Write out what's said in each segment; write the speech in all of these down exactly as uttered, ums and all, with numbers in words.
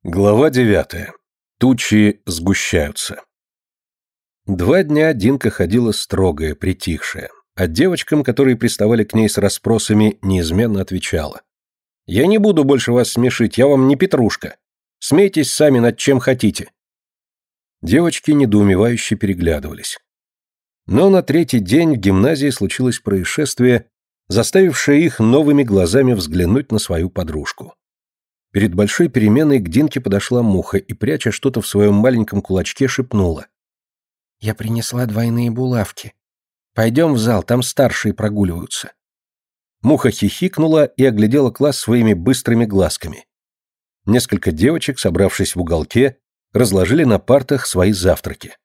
Глава девятая. Тучи сгущаются. Два дня Динка ходила строгая, притихшая, а девочкам, которые приставали к ней с расспросами, неизменно отвечала: «Я не буду больше вас смешить, я вам не Петрушка. Смейтесь сами над чем хотите». Девочки недоумевающе переглядывались. Но на третий день в гимназии случилось происшествие, заставившее их новыми глазами взглянуть на свою подружку. Перед большой переменой к Динке подошла Муха и, пряча что-то в своем маленьком кулачке, шепнула: «Я принесла двойные булавки. Пойдем в зал, там старшие прогуливаются». Муха хихикнула и оглядела класс своими быстрыми глазками. Несколько девочек, собравшись в уголке, разложили на партах свои завтраки.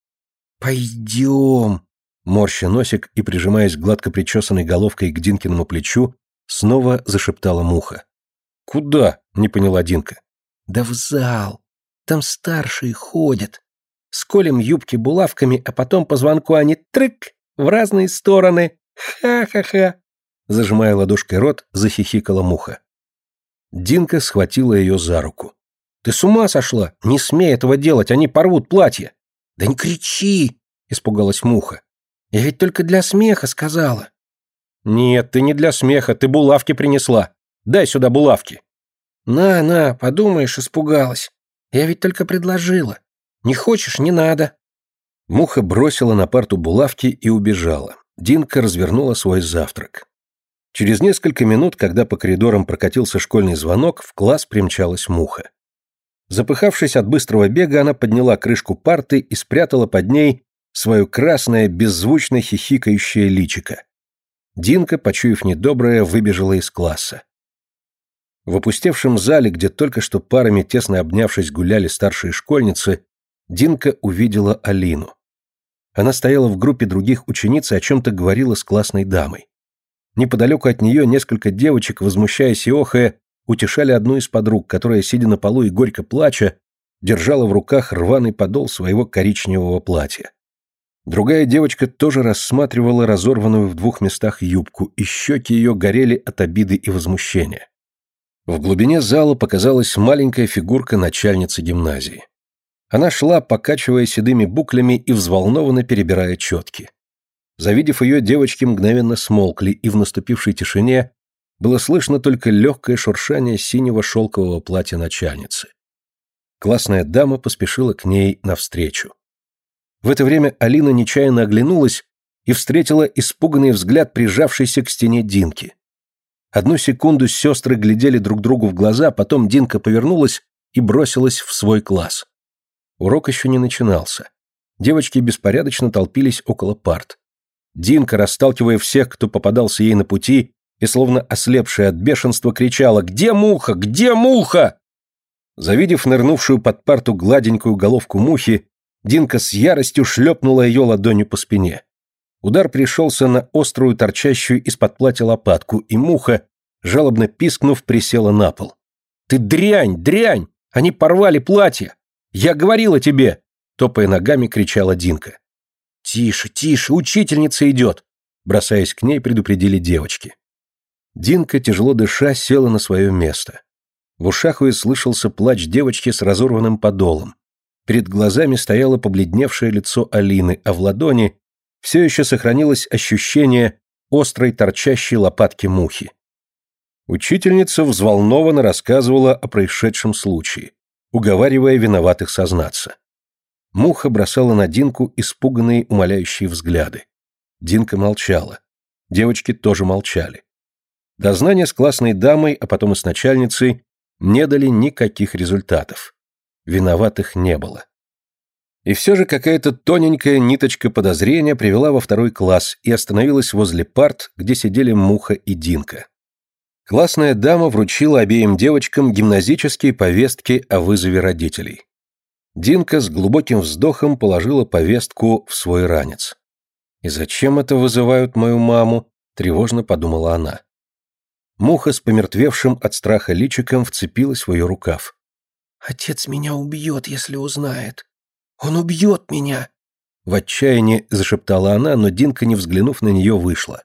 «Пойдем», — морща носик и прижимаясь гладко причесанной головкой к Динкиному плечу, снова зашептала Муха. «Куда?» — не поняла Динка. «Да в зал. Там старшие ходят. Сколем юбки булавками, а потом по звонку они трык в разные стороны. Ха-ха-ха!» Зажимая ладошкой рот, захихикала Муха. Динка схватила ее за руку. «Ты с ума сошла? Не смей этого делать, они порвут платье!» «Да не кричи!» — испугалась Муха. «Я ведь только для смеха сказала». «Нет, ты не для смеха, ты булавки принесла. Дай сюда булавки». «На, на, подумаешь, испугалась. Я ведь только предложила. Не хочешь, не надо». Муха бросила на парту булавки и убежала. Динка развернула свой завтрак. Через несколько минут, когда по коридорам прокатился школьный звонок, в класс примчалась Муха. Запыхавшись от быстрого бега, она подняла крышку парты и спрятала под ней свое красное, беззвучно хихикающее личико. Динка, почуяв недоброе, выбежала из класса. В опустевшем зале, где только что парами, тесно обнявшись, гуляли старшие школьницы, Динка увидела Алину. Она стояла в группе других учениц и о чем-то говорила с классной дамой. Неподалеку от нее несколько девочек, возмущаясь и охая, утешали одну из подруг, которая, сидя на полу и горько плача, держала в руках рваный подол своего коричневого платья. Другая девочка тоже рассматривала разорванную в двух местах юбку, и щеки ее горели от обиды и возмущения. В глубине зала показалась маленькая фигурка начальницы гимназии. Она шла, покачивая седыми буклями и взволнованно перебирая четки. Завидев ее, девочки мгновенно смолкли, и в наступившей тишине было слышно только легкое шуршание синего шелкового платья начальницы. Классная дама поспешила к ней навстречу. В это время Алина нечаянно оглянулась и встретила испуганный взгляд прижавшейся к стене Динки. Одну секунду сестры глядели друг другу в глаза, потом Динка повернулась и бросилась в свой класс. Урок еще не начинался. Девочки беспорядочно толпились около парт. Динка, расталкивая всех, кто попадался ей на пути, и словно ослепшая от бешенства, кричала: «Где Муха? Где Муха?» Завидев нырнувшую под парту гладенькую головку Мухи, Динка с яростью шлепнула ее ладонью по спине. Удар пришелся на острую, торчащую из-под платья лопатку, и Муха, жалобно пискнув, присела на пол. «Ты дрянь, дрянь! Они порвали платье! Я говорила тебе!» Топая ногами, кричала Динка. «Тише, тише, учительница идет!» Бросаясь к ней, предупредили девочки. Динка, тяжело дыша, села на свое место. В ушах ее слышался плач девочки с разорванным подолом. Перед глазами стояло побледневшее лицо Алины, а в ладони все еще сохранилось ощущение острой торчащей лопатки Мухи. Учительница взволнованно рассказывала о происшедшем случае, уговаривая виноватых сознаться. Муха бросала на Динку испуганные, умоляющие взгляды. Динка молчала. Девочки тоже молчали. Дознания с классной дамой, а потом и с начальницей, не дали никаких результатов. Виноватых не было. И все же какая-то тоненькая ниточка подозрения привела во второй класс и остановилась возле парт, где сидели Муха и Динка. Классная дама вручила обеим девочкам гимназические повестки о вызове родителей. Динка с глубоким вздохом положила повестку в свой ранец. «И зачем это вызывают мою маму?» – тревожно подумала она. Муха с помертвевшим от страха личиком вцепилась в ее рукав. «Отец меня убьет, если узнает. Он убьет меня!» В отчаянии зашептала она, но Динка, не взглянув на нее, вышла.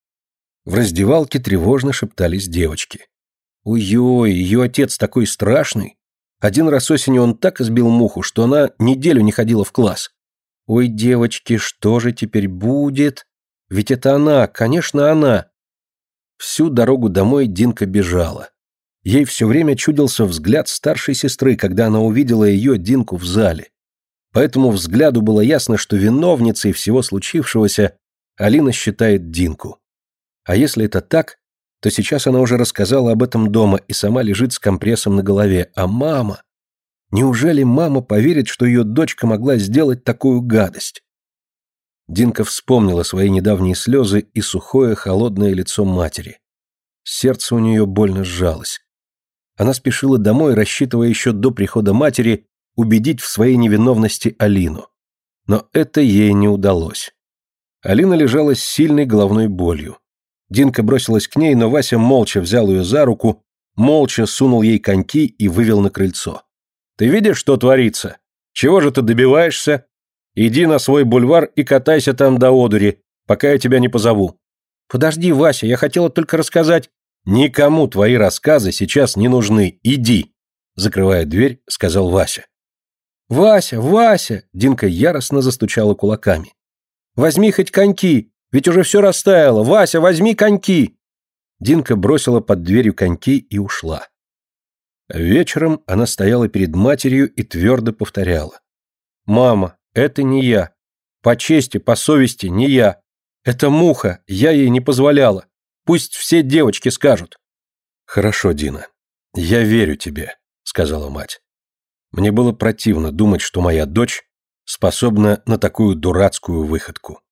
В раздевалке тревожно шептались девочки. «Ой-ой, ее отец такой страшный! Один раз осенью он так избил муху, что она неделю не ходила в класс. Ой, девочки, что же теперь будет? Ведь это она, конечно, она. Всю дорогу домой Динка бежала. Ей все время чудился взгляд старшей сестры, когда она увидела ее, Динку, в зале. По этому взгляду было ясно, что виновницей всего случившегося Алина считает Динку. А если это так, то сейчас она уже рассказала об этом дома и сама лежит с компрессом на голове. А мама? Неужели мама поверит, что ее дочка могла сделать такую гадость? Динка вспомнила свои недавние слезы и сухое холодное лицо матери. Сердце у нее больно сжалось. Она спешила домой, рассчитывая еще до прихода матери убедить в своей невиновности Алину. Но это ей не удалось. Алина лежала с сильной головной болью. Динка бросилась к ней, но Вася молча взял ее за руку, молча сунул ей коньки и вывел на крыльцо. «Ты видишь, что творится? Чего же ты добиваешься? Иди на свой бульвар и катайся там до одури, пока я тебя не позову». «Подожди, Вася, я хотела только рассказать...» «Никому твои рассказы сейчас не нужны. Иди!» Закрывая дверь, сказал Вася. «Вася, Вася!» Динка яростно застучала кулаками. «Возьми хоть коньки, ведь уже все растаяло. Вася, возьми коньки!» Динка бросила под дверью коньки и ушла. Вечером она стояла перед матерью и твердо повторяла. «Мама, это не я. По чести, по совести, не я. Это муха, я ей не позволяла. Пусть все девочки скажут». «Хорошо, Дина, я верю тебе», — сказала мать. Мне было противно думать, что моя дочь способна на такую дурацкую выходку.